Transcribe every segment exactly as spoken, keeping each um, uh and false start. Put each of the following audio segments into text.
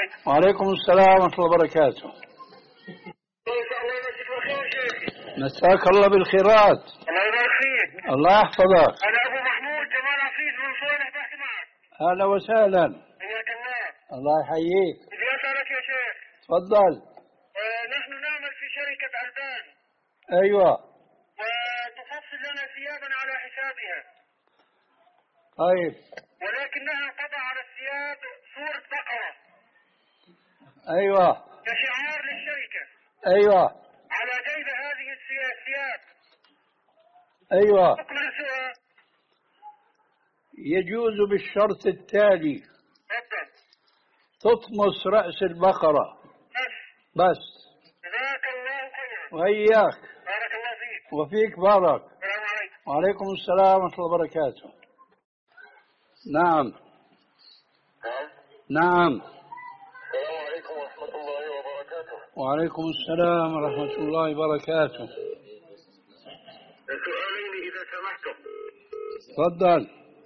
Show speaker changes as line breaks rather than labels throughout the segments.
عليكم.
وعليكم السلام ورحمة الله وبركاته.
الله يمسك بالخير شيخي.
مساك الله بالخيرات.
الله يبارك فيك.
الله يحفظك.
أنا أبو محمود جمال عفيف من صوينة تحت معك.
أهلا وسهلا.
حياك الله.
الله يحييك.
بدي أسألك يا شيخ.
تفضل.
آه نحن نعمل في شركة ألبان.
أيوة.
وتفصل لنا ثيابا على حسابها.
طيب.
ولكنها تضع على الثياب صورة بقرة.
أيوة.
كشعار للشركة.
أيوة.
على جيب هذه الثياب.
أيوة.
أكمل سؤال.
يجوز بالشرط التالي.
تفضل.
تطمس رأس البقرة.
بس.
بس.
جزاك الله خيرا.
وإياك.
بارك الله فيك.
وفيك بارك.
السلام عليكم.
وعليكم السلام ورحمة الله وبركاته. نعم.
نعم.
نعم.
السلام عليكم ورحمة الله وبركاته.
وعليكم السلام ورحمة الله وبركاته.
سؤالين إذا سمحتم.
تفضل.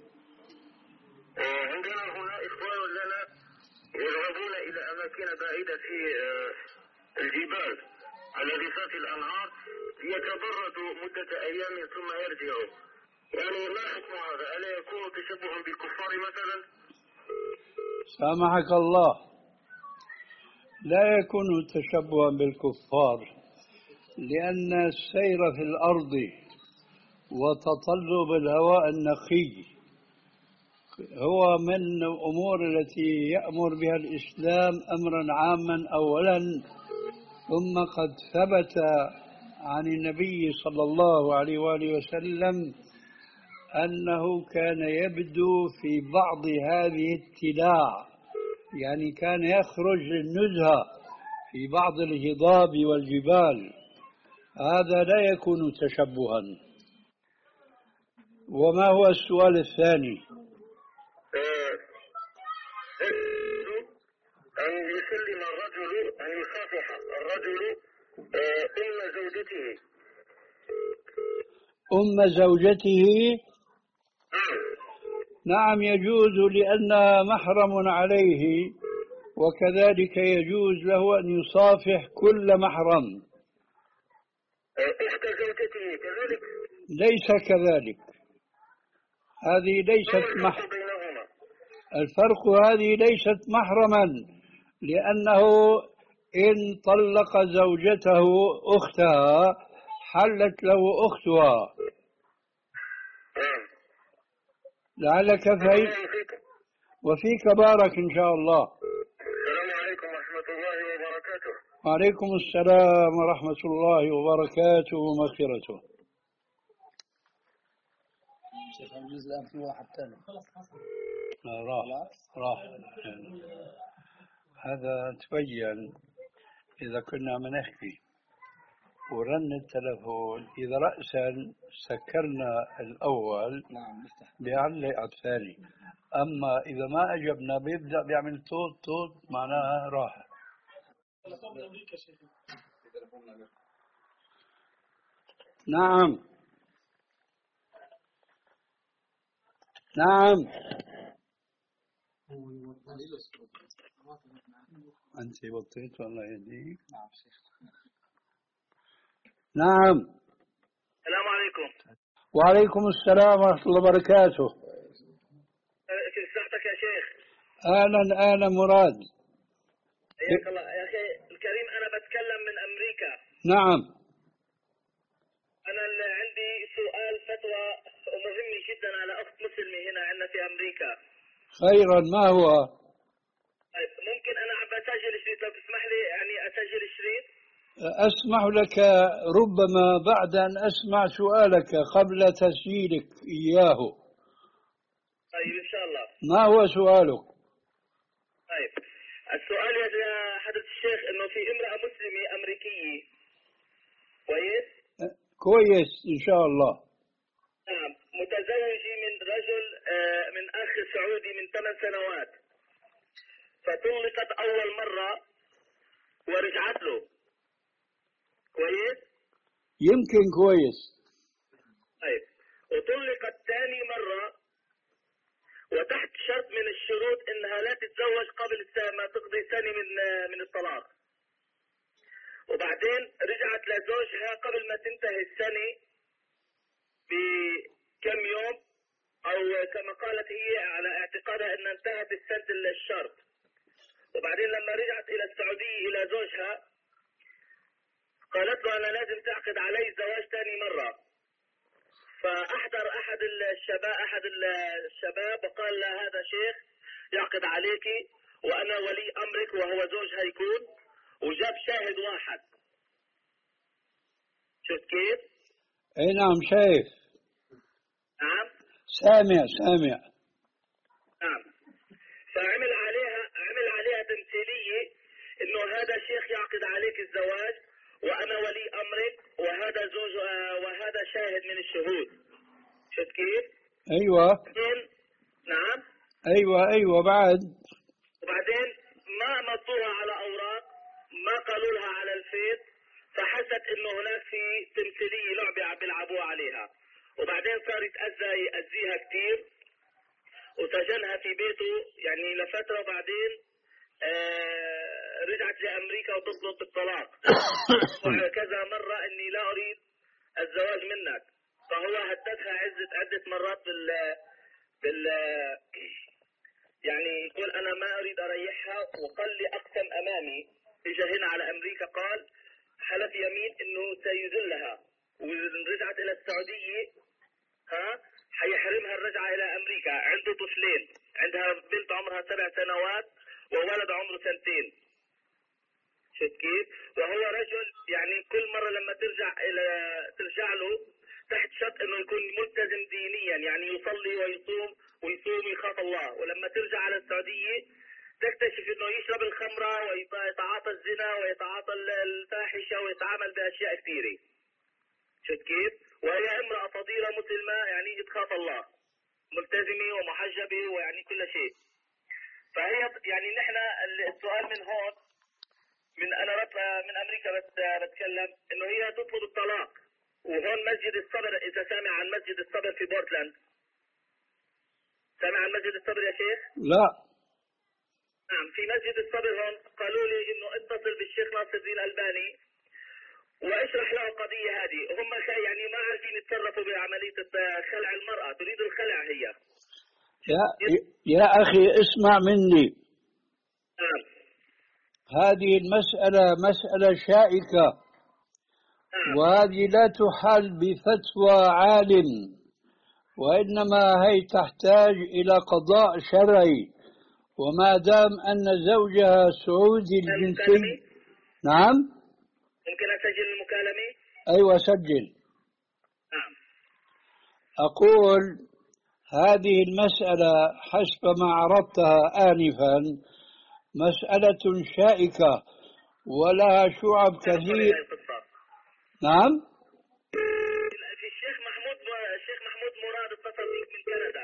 عندنا هنا إخوان لنا يذهبون إلى أماكن بعيدة في الجبال على ضفاف الأنهار ليتبردوا مدة أيام ثم يرجعوا. يعني ما حكم هذا؟ ألا يكون تشبها بالكفار مثلا؟
سامحك الله، لا يكون تشبها بالكفار، لأن السير في الأرض وتطلب الهواء النقي هو من الأمور التي يأمر بها الإسلام أمرا عاما أولا، ثم قد ثبت عن النبي صلى الله عليه وآله وسلم أنه كان يبدو في بعض هذه التلاع، يعني كان يخرج للنزهة في بعض الهضاب والجبال، هذا لا يكون تشبها. وما هو السؤال الثاني؟
أن يسلم الرجل، أن يصافح الرجل أم زوجته.
أم زوجته؟ نعم يجوز، لأنها محرم عليه، وكذلك يجوز له أن يصافح كل محرم.
أخت زوجته كذلك؟
ليس كذلك، هذه ليست محرم. الفرق هذه ليست محرما، لأنه إن طلق زوجته أختها حلت له أختها. لعلك فهمت. وفيك بارك إن شاء الله.
السلام عليكم ورحمة الله وبركاته.
وعليكم السلام ورحمة الله وبركاته ومغفرته.
شيخ الجزء الآن في واحد ثاني.
راح راح هذا تبين إذا كنا بنحكي ورن التلفون، إذا رأسا سكرنا الأول بيعلق على الثاني، أما إذا ما أجبنا بيبدأ بيعمل توت توت معناها راح. نعم نعم. أنت بطيت والله يهديك. نعم.
السلام عليكم.
وعليكم السلام ورحمة الله وبركاته.
في صحتك يا شيخ.
أهلا أهلا مراد.
حياك الله يا أخي الكريم، أنا بتكلم من أمريكا.
نعم.
أنا اللي عندي سؤال فتوى مهم جدا على أخت مسلمة هنا عندنا في أمريكا.
خيرا، ما هو؟
طيب ممكن أنا عم بسجل شريط، لو تسمح لي يعني أسجل الشريط؟
أسمح لك ربما بعد أن أسمع سؤالك قبل تسجيلك إياه.
طيب إن شاء الله.
ما هو سؤالك؟
طيب السؤال يا حضرة الشيخ إنه في امرأة مسلمة أمريكية، كويس؟
كويس إن شاء الله.
نعم، متزوجة من رجل من أخ سعودي من ثمان سنوات، فطلقت أول مرة ورجعت له، كويس؟
يمكن كويس.
طيب وطلقت ثاني مرة وتحت شرط من الشروط إنها لا تتزوج قبل ما تقضي سنة من من الطلاق. وبعدين رجعت لزوجها قبل ما تنتهي السنة بكم يوم، أو كما قالت هي على اعتقادها أن انتهت السنة الشرط. وبعدين لما رجعت إلى السعودية إلى زوجها قالت له أنا لازم تعقد علي زواج ثاني مرة. فأحضر أحد الشباب أحد الشباب وقال لا هذا شيخ يعقد عليك وأنا ولي أمرك وهو زوجها يكون، وجاب شاهد واحد. شفت كيف؟
اي نعم شايف.
نعم
سامع سامع.
نعم. فعمل عليها عمل عليها تمثيلية إنه هذا شيخ يعقد عليك الزواج وأنا ولي أمرك وهذا زوج وهذا شاهد من الشهود. شفت كيف؟
أيوة.
نعم.
أيوة أيوة بعد.
وبعدين ما مضوها على أوراق، ما قالوا لها على الفيس، فحست إنه هناك في تمثيلية لعبة عم بيلعبوها عليها. وبعدين صار يتأذى يأذيها كثير وسجنها في بيته يعني لفترة. وبعدين آه رجعت لأمريكا وتطلب بالطلاق كذا مرة إني لا أريد الزواج منك. فهو هددها عدة عدة مرات بال بال يعني يقول أنا ما أريد أريحها، وقال لي أقسم أمامي إجا هنا على أمريكا قال حلف يمين إنه سيذلها، ورجعت إلى السعودية ها حيحرمها الرجعة إلى أمريكا. عنده طفلين، عندها بنت عمرها سبع سنوات وولد عمره سنتين. شفت كيف؟ وهو رجل يعني كل مرة لما ترجع إلى ترجع له تحت شرط إنه يكون ملتزم دينيا، يعني يصلي ويصوم ويصوم ويخاف الله. ولما ترجع على السعودية تكتشف إنه يشرب الخمرة ويتعاطى الزنا ويتعاطى الفاحشة ويتعامل بأشياء كثيرة. شفت كيف؟ وهي امرأة فضيلة مسلمة يعني تخاف الله، ملتزمة ومحجبة ويعني كل شيء. فهي يعني نحن السؤال من هون من أنا من أمريكا بس بتكلم إنه هي تطلب الطلاق. وهون مسجد الصبر، إذا سامع عن مسجد الصبر في بورتلاند، سامع عن مسجد الصبر يا شيخ؟
لا.
نعم في مسجد الصبر هون قالوا لي إنه اتصل بالشيخ ناصر الدين الألباني واشرح له القضية هذه. هم يعني ما عارفين يتصرفوا بعملية خلع المرأة، تريد الخلع هي.
يا يا أخي اسمع مني.
نعم.
هذه المسألة مسألة شائكة.
نعم.
وهذه لا تحل بفتوى عالم، وإنما هي تحتاج إلى قضاء شرعي. وما دام أن زوجها سعودي الجنسي. نعم.
ممكن أسجل المكالمة؟
أيوة سجل.
نعم.
أقول هذه المسألة حسب ما عرضتها آنفا مسألة شائكة ولها شعب كثير. نعم.
في الشيخ محمود الشيخ محمود مراد اتصل بك من كندا.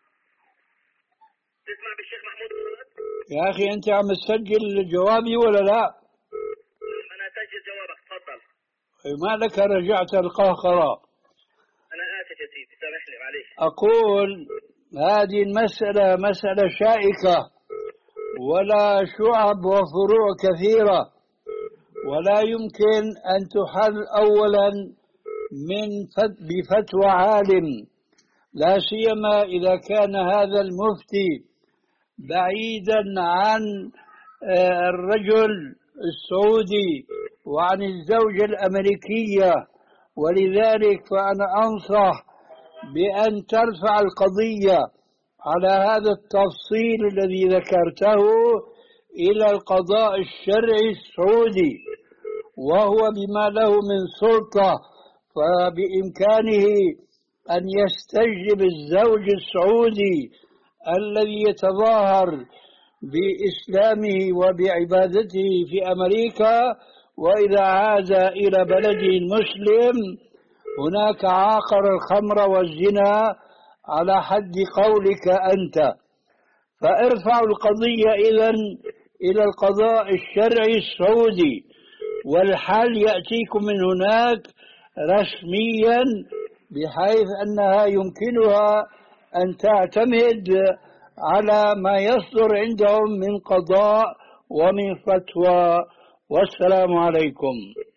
تسمع بالشيخ محمود مراد؟
يا أخي أنت عم تسجل جوابي ولا لا؟
أنا أسجل جوابك تفضل.
ما لك رجعت القهقرة؟
أنا آسف يا سيدي سامحني معليش.
أقول هذه المسألة مسألة شائكة ولا شعب وفروع كثيرة، ولا يمكن أن تحل أولا من بفتوى عالم، لا سيما إذا كان هذا المفتي بعيدا عن الرجل السعودي وعن الزوجة الأمريكية. ولذلك فأنا أنصح بأن ترفع القضية على هذا التفصيل الذي ذكرته إلى القضاء الشرعي السعودي، وهو بما له من سلطة فبإمكانه أن يستجلب الزوج السعودي الذي يتظاهر بإسلامه وبعبادته في أمريكا، وإذا عاد إلى بلده المسلم هناك عاقر الخمر والزنا على حد قولك أنت. فارفعوا القضية إذن إلى القضاء الشرعي السعودي، والحل يأتيكم من هناك رسميا بحيث أنها يمكنها أن تعتمد على ما يصدر عندهم من قضاء ومن فتوى. والسلام عليكم.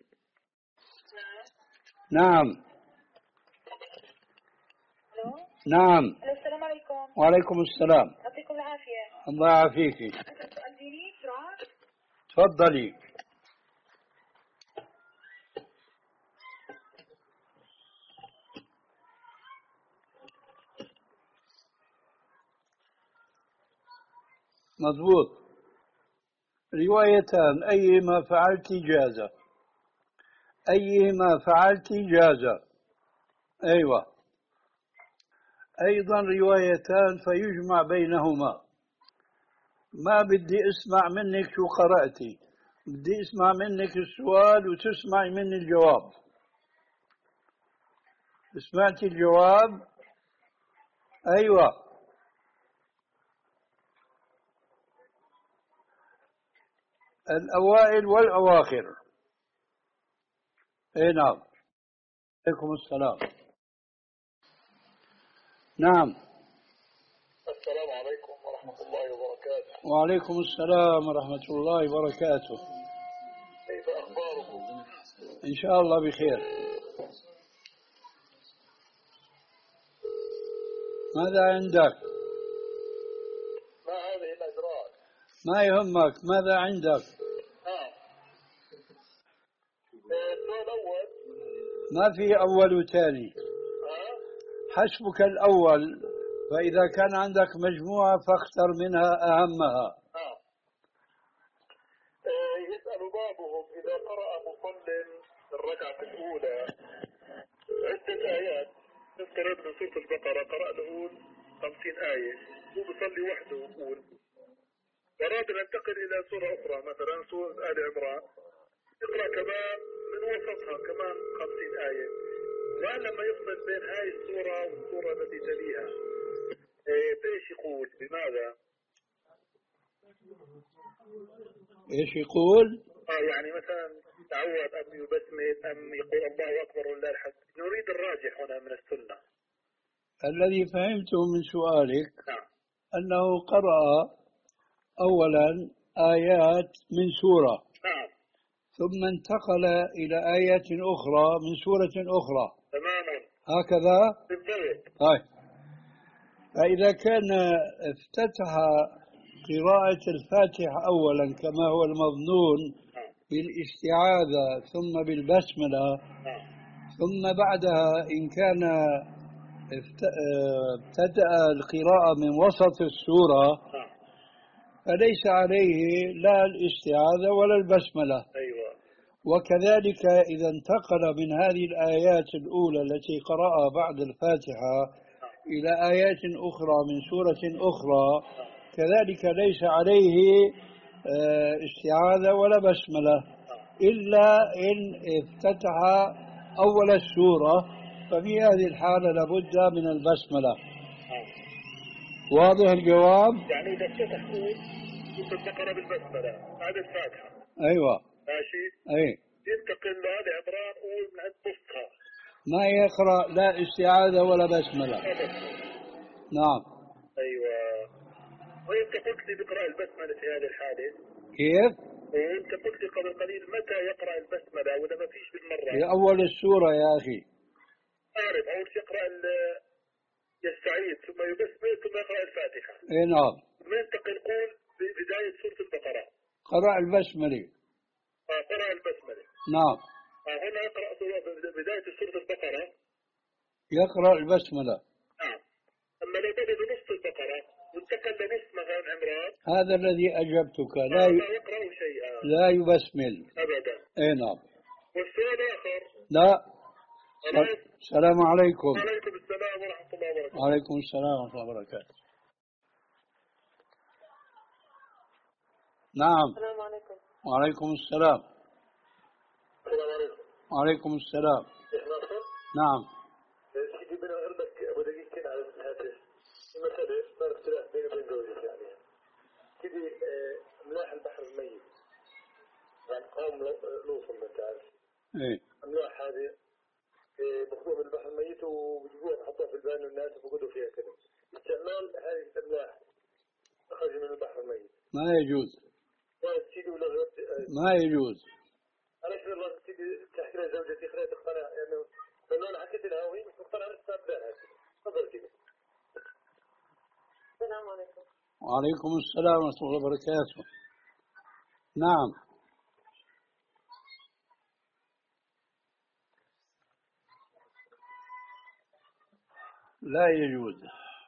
نعم. نعم.
السلام عليكم.
وعليكم السلام.
يعطيكم العافية.
الله يعافيك.
تأذيني بسرعة؟
تفضلي. مضبوط. روايتان، أيهما فعلت جاز. أيهما فعلت جاز. أيوة. أيضا روايتان فيجمع بينهما. ما بدي أسمع منك شو قرأتي، بدي أسمع منك السؤال وتسمعي مني الجواب. سمعتي الجواب؟ أيوة. الأوائل والأواخر. أي نعم. عليكم السلام. نعم.
السلام عليكم ورحمة الله وبركاته.
وعليكم السلام ورحمة الله وبركاته.
كيف أخباركم؟
إن شاء الله بخير. ماذا عندك؟
ما هذه الأدراك؟
ما يهمك، ماذا عندك؟
آه. السؤال الأول.
ما في أول وثاني.
آه.
حسبك الأول، فإذا كان عندك مجموعة فاختر منها أهمها.
آه. آه. يسأل بعضهم إذا قرأ مصل في الركعة الأولى عدة آيات، نفترض من سورة البقرة قرأ له خمسين آية، هو بيصلي وحده ويقول أراد أن ينتقل إلى سورة أخرى مثلا سورة آل عمران، يقرأ كمان من وسطها كمان خمسين آية، الآن لما يفصل بين هاي السورة والسورة التي تليها ايش يقول؟ بماذا؟
ايش يقول؟
اه يعني مثلا تعود أم يبسمل أم يقول الله أكبر ولله الحمد. نريد الراجح هنا من السنة.
الذي فهمته من سؤالك
نعم.
أنه قرأ أولا آيات من سورة،
نعم.
ثم انتقل إلى آيات أخرى من سورة أخرى.
تماما.
هكذا؟
بالضبط.
طيب. فإذا كان افتتح قراءة الفاتحة أولا كما هو المظنون بالاستعاذة ثم بالبسملة، ثم بعدها إن كان ابتدأ القراءة من وسط السورة فليس عليه لا الاستعاذة ولا البسملة.
أيوة.
وكذلك إذا انتقل من هذه الآيات الأولى التي قرأها بعد الفاتحة إلى آيات أخرى من سورة أخرى كذلك ليس عليه استعاذة ولا بسملة، إلا إن افتتح أول السورة، ففي هذه الحالة لابد من البسملة. واضح الجواب؟
يعني إذا افتتح سورة البقرة بالبسملة بعد الفاتحة.
أيوة.
ماشي.
أي.
ينتقل لآل عمران قول من عند نصها.
ما يقرأ لا استعاذة ولا بسملة. نعم.
أيوة. وأنت قلت لي بقرأ البسملة في هذه الحالة.
كيف؟
وأنت قلت لي قبل قليل متى يقرأ البسملة ولا ما فيش بالمرة؟
في أول السورة يا أخي.
أعرف أول شيء يقرأ يستعيذ ثم يبسمل ثم يقرأ الفاتحة.
إيه نعم.
ثم ينتقل قول بداية سورة البقرة.
قرأ البسملة.
آه قرأ البسملة.
نعم.
آه هنا يقرأ بداية سورة البقرة.
يقرأ البسملة.
نعم. أما لو بدأ بنص البقرة وانتقل لنص مثلا عمران.
هذا الذي أجبتك. لا
لا,
ي...
لا يقرأ شيئا.
لا يبسمل.
أبدا.
إيه نعم.
والسؤال آخر.
لا.
خلاص.
السلام عليكم.
وعليكم السلام ورحمة الله وبركاته.
وعليكم السلام ورحمة الله وبركاته. نعم.
السلام عليكم.
وعليكم السلام.
السلام عليكم.
وعليكم السلام.
شيخ ناصر.
نعم.
سيدي بنا أردك أبو دقيقتين على الهاتف. المسألة صار اختلاف بيني وبين زوجتي يعني. سيدي ملاح البحر الميت. يعني قوم لوصل ما تعرف.
إيه.
الملاح هذه بخذوها من البحر الميت وبيجيبوها بحطوها في البان والناس بيقعدوا فيها كده. استعمال هذه الأملاح أخرج من البحر الميت.
ما يجوز. ما يجوز.
أنا شو والله سيدي تحكي لي زوجتي خليها تقتنع يعني لأنه أنا حكيت لها وهي مش مقتنعة بالسابقة. تفضل كذا. السلام عليكم.
وعليكم السلام ورحمة الله وبركاته. نعم. لا يجوز.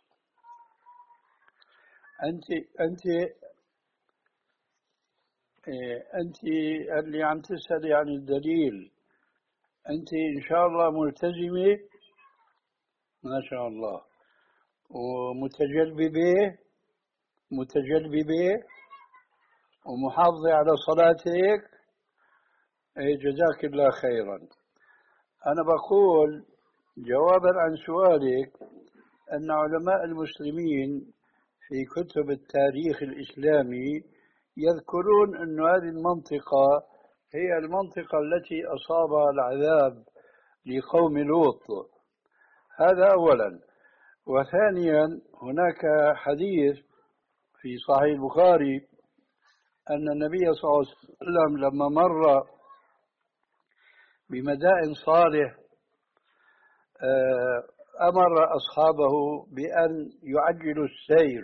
أنت أنت أنت اللي عم تسألي عن الدليل، أنت إن شاء الله ملتزمة ما شاء الله ومتجلببة متجلببة ومحافظة على صلاتك، جزاك الله خيرا. أنا بقول جوابا عن سؤالك أن علماء المسلمين في كتب التاريخ الإسلامي يذكرون أن هذه المنطقة هي المنطقة التي أصابها العذاب لقوم لوط. هذا أولا. وثانيا هناك حديث في صحيح البخاري أن النبي صلى الله عليه وسلم لما مر بمدائن صالح أمر أصحابه بأن يعجلوا السير،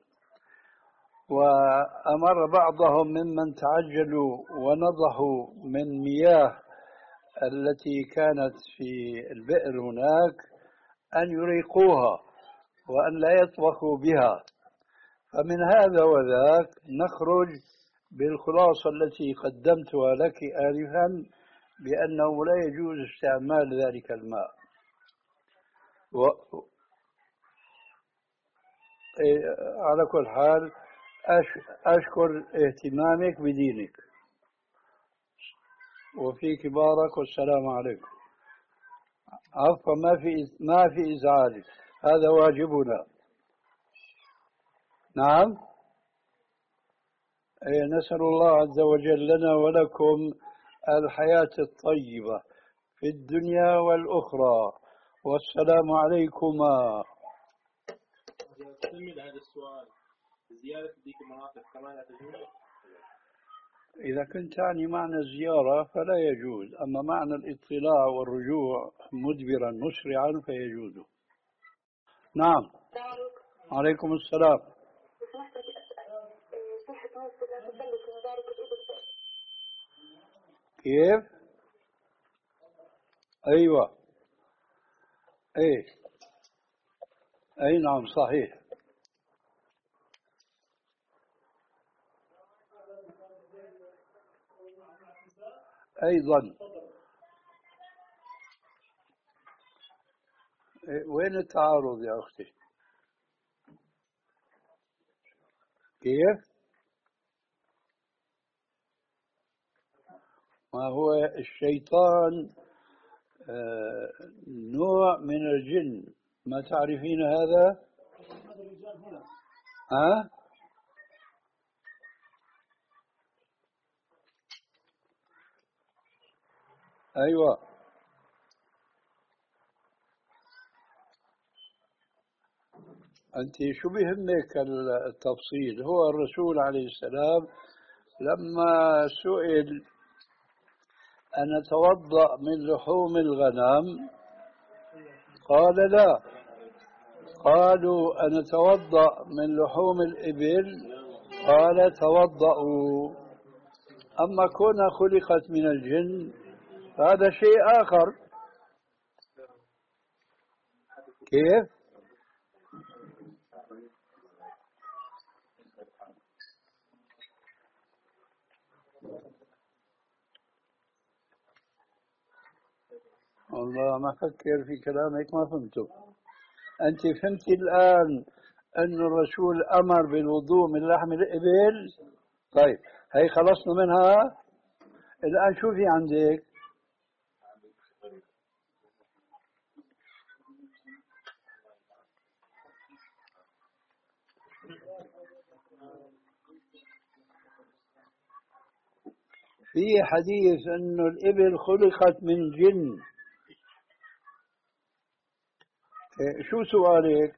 وأمر بعضهم ممن تعجلوا ونضحوا من مياه التي كانت في البئر هناك أن يريقوها وأن لا يطبخوا بها. فمن هذا وذاك نخرج بالخلاصة التي قدمتها لك آنفا بأنه لا يجوز استعمال ذلك الماء. و... على كل حال أش... أشكر اهتمامك بدينك وفيك بارك، والسلام عليكم. عفوا، ما في ما في إزعاج، هذا واجبنا. نعم. نسأل الله عز وجل لنا ولكم الحياة الطيبة في الدنيا والأخرى، والسلام عليكما.
تكمل هذا السؤال، زيارة ذيك المناطق كمان لا تجوز؟
إذا كنت تعني معنى الزيارة فلا يجوز، أما معنى الاطلاع والرجوع مدبرا مسرعا فيجوز. نعم. عليكم السلام. كيف؟ أيوة. أي أي نعم صحيح. أيضا وين التعارض يا أختي؟ كيف؟ ما هو الشيطان آه نوع من الجن، ما تعرفين هذا؟ ها؟ أيوة. أنت شو بيهمك التفصيل؟ هو الرسول عليه السلام لما سئل أن أتوضأ من لحوم الغنم قال لا. قالوا أن أتوضأ من لحوم الإبل قال توضأوا. أما كونها خلقت من الجن هذا شيء آخر. كيف؟ والله ما أفكر في كلامك، ما فهمته. أنت فهمت الآن أن الرسول أمر بالوضوء من لحم الإبل؟ طيب هي خلصنا منها. الآن شو في عندك؟ في حديث أن الإبل خلقت من جن. شو سؤالك؟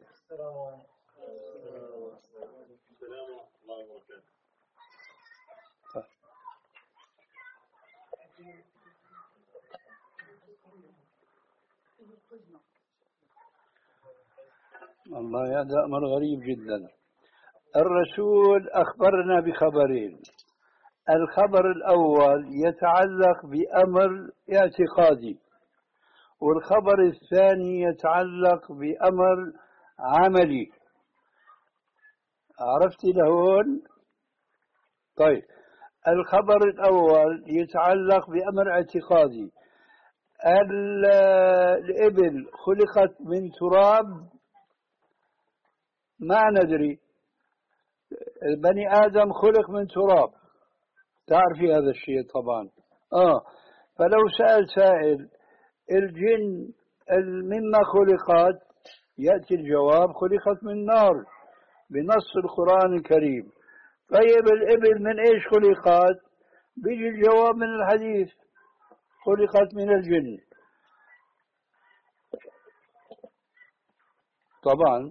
والله هذا أمر غريب جدا. الرسول أخبرنا بخبرين. الخبر الأول يتعلق بأمر اعتقادي، والخبر الثاني يتعلق بأمر عملي. عرفتي لهون؟ طيب، الخبر الأول يتعلق بأمر اعتقادي. الإبل خلقت من تراب؟ ما ندري. بني آدم خلق من تراب، تعرفي هذا الشيء طبعا. آه فلو سأل سائل الجن مما خلقت، يأتي الجواب خلقت من نار بنص القرآن الكريم. طيب الإبل من إيش خلقت؟ بيجي الجواب من الحديث خلقت من الجن. طبعا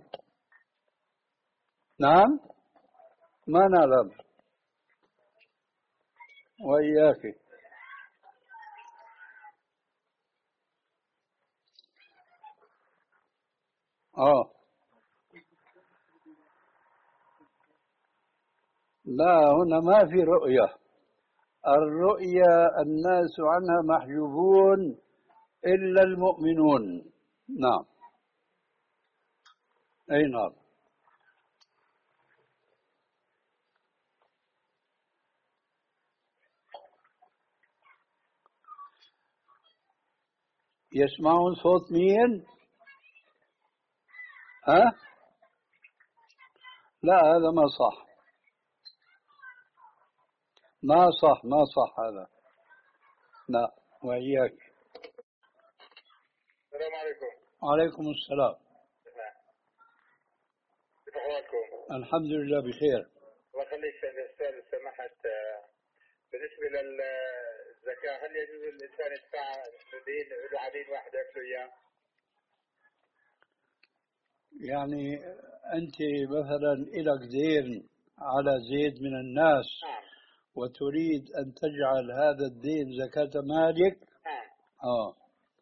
نعم، ما نعلم. وإياك. آه لا، هنا ما في رؤية. الرؤية الناس عنها محجوبون إلا المؤمنون. نعم، أي نعم. يسمعون صوت مين؟ ها؟ لا، هذا ما صح، ما صح، ما صح هذا. لا، وإياك.
السلام عليكم.
وعليكم السلام.
كيف أحوالكم؟
الحمد لله بخير.
الله يخليك يا أستاذ، لو سمحت، بالنسبة للزكاة هل يجوز الإنسان يدفع دين له عديد واحد يأكله إياه؟
يعني أنت مثلا إلك دين على زيد من الناس،
نعم.
وتريد أن تجعل هذا الدين زكاة مالك؟
نعم.
آه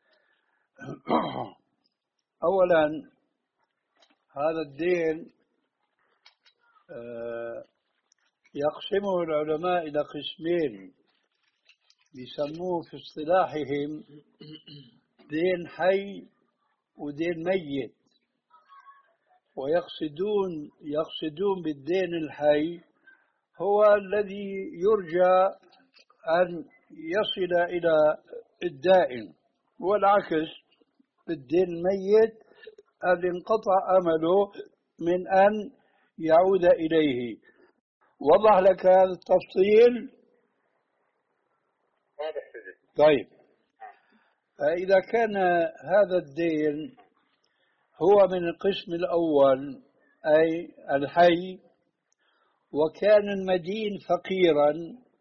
أولا هذا الدين آه يقسمه العلماء إلى قسمين، يسموه في اصطلاحهم دين حي ودين ميت. ويقصدون يقصدون بالدين الحي هو الذي يرجى أن يصل إلى الدائن، والعكس بالدين الميت الذي انقطع أمله من أن يعود إليه. وضح لك هذا التفصيل؟
واضح سيدي.
طيب، فإذا كان هذا الدين هو من القسم الأول أي الحي، وكان المدين فقيرا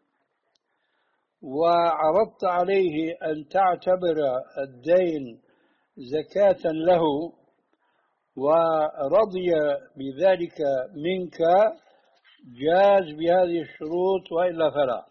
وعرضت عليه أن تعتبر الدين زكاة له ورضي بذلك منك، جاز بهذه الشروط، وإلا فلا.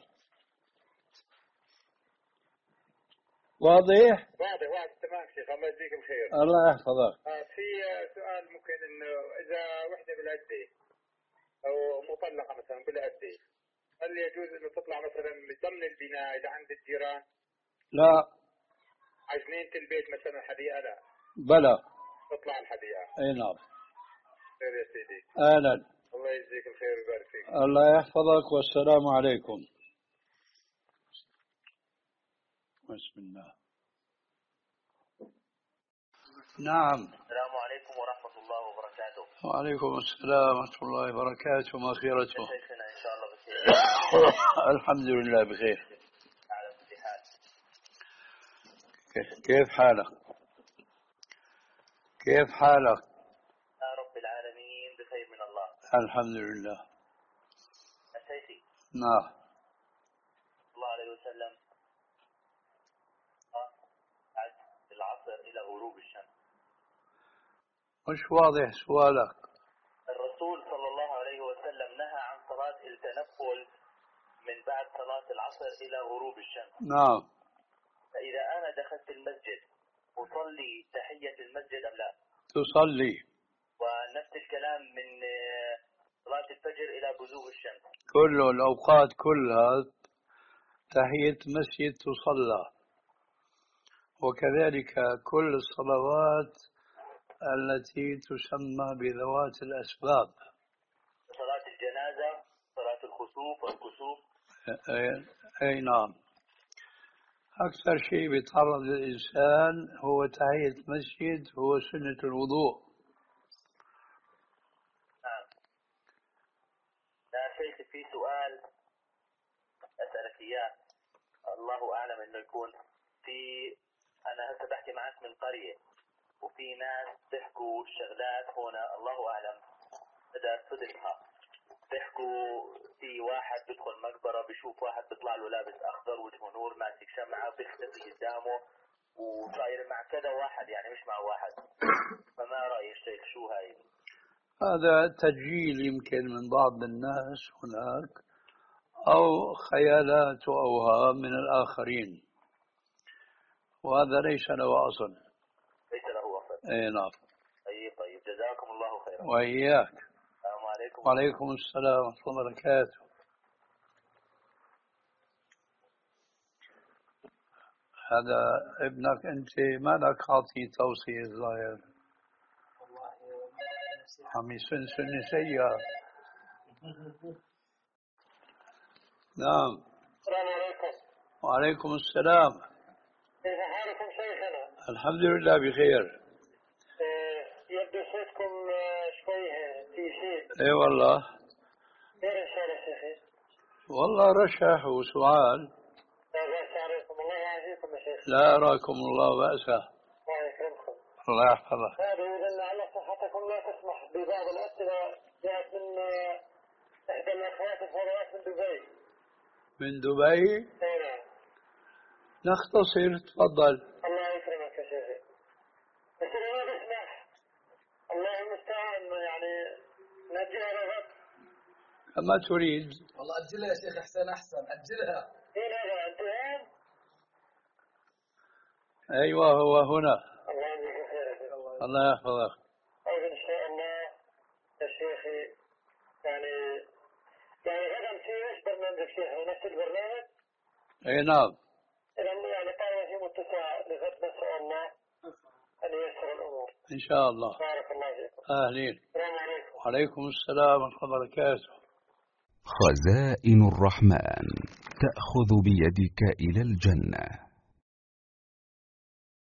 واضح؟
واضح واضح تمام شيخ، الله يجزيك الخير.
الله يحفظك.
آه في سؤال ممكن، إنه إذا وحدة بالأدي أو مطلقة مثلا بالأدي، هل يجوز إنه تطلع مثلا ضمن البناء إذا عند الجيران؟
لا.
عجنينة البيت مثلا الحديقة؟ لا.
بلى.
تطلع الحديقة.
أي نعم.
خير يا سيدي.
أهلا.
الله يجزيك الخير ويبارك فيك.
الله يحفظك، والسلام عليكم. بسم الله. نعم.
السلام عليكم ورحمة الله وبركاته.
وعليكم السلام ورحمة الله وبركاته. ما خيرته؟
شيخنا إن شاء الله بخير.
الحمد لله بخير.
على كل حال.
كيف حالك؟ كيف حالك؟
يا رب العالمين بخير من الله.
الحمد لله.
سيدي.
نعم.
صلى الله عليه وسلم بعد العصر إلى غروب الشمس.
مش واضح سؤالك.
الرسول صلى الله عليه وسلم نهى عن صلاة التنفل من بعد صلاة العصر إلى غروب الشمس.
نعم.
فإذا أنا دخلت المسجد أصلي تحية المسجد أم لا؟
تصلي.
ونفس الكلام من صلاة الفجر إلى بزوغ الشمس.
كل الأوقات كلها تحية مسجد تصلى، وكذلك كل الصلوات التي تسمى بذوات الأسباب.
صلاة الجنازة، صلاة الخسوف والكسوف.
أي, أي نعم. أكثر شيء بيتعرض للإنسان هو تحية مسجد، هو سنة الوضوء.
نعم. يا شيخ في سؤال أسألك إياه، الله أعلم إنه يكون في، أنا هسه بحكي معك من قرية وفي ناس بيحكوا شغلات هنا الله أعلم بدأ صدقها. بيحكوا في واحد بيدخل مقبرة بيشوف واحد بيطلع له لابس أخضر وجهه نور ماسك شمعة بيختفي قدامه وصاير مع كذا واحد يعني مش مع واحد. فما رأي الشيخ شو هاي؟
هذا تسجيل يمكن من بعض الناس هناك، أو خيالات وأوهام من الآخرين، وهذا ليس له أصل.
ليس له أصل.
أي نعم.
طيب طيب جزاكم الله خيرا.
وإياك.
السلام عليكم.
وعليكم السلام ورحمة الله وبركاته. هذا ابنك أنت ما لك أعطي توصية الظاهر، عم يسن سنة سيئة. نعم.
السلام عليكم.
وعليكم السلام.
كيف حالكم شيخنا؟
الحمد لله بخير.
يبدو صوتكم شوي في شيء.
اي والله.
خير ان شاء الله شيخي.
والله رشح وسؤال.
لا بأس عليكم، الله يعافيكم يا شيخ.
لا أراكم الله بأسا.
الله يكرمكم.
الله يحفظك.
هذا إذا لعل صحتكم لا تسمح ببعض الأسئلة جاءت من إحدى الأخوات الفضلات من دبي.
من دبي؟
نعم.
نختصر تفضل.
الله يكرمك يا شيخي. بس أنا ما بسمح. الله المستعان يعني نجيها لغد.
كما تريد.
والله أجلها يا شيخ حسين أحسن، أجلها.
فين هذا؟ أنت وين؟
أيوة هو هنا.
الله يجزيك خير.
الله يحفظك.
أو إن شاء الله يا شيخي يعني يعني غدا في إيش برنامج شيخي نفس البرنامج؟
أي نعم.
إذا يعني قال في متسع لغد نسأل الله أن ييسر الأمور.
إن شاء الله.
بارك الله فيكم.
أهلين.
السلام عليكم.
وعليكم السلام ورحمة الله وبركاته.
خزائن الرحمن تأخذ بيدك إلى الجنة.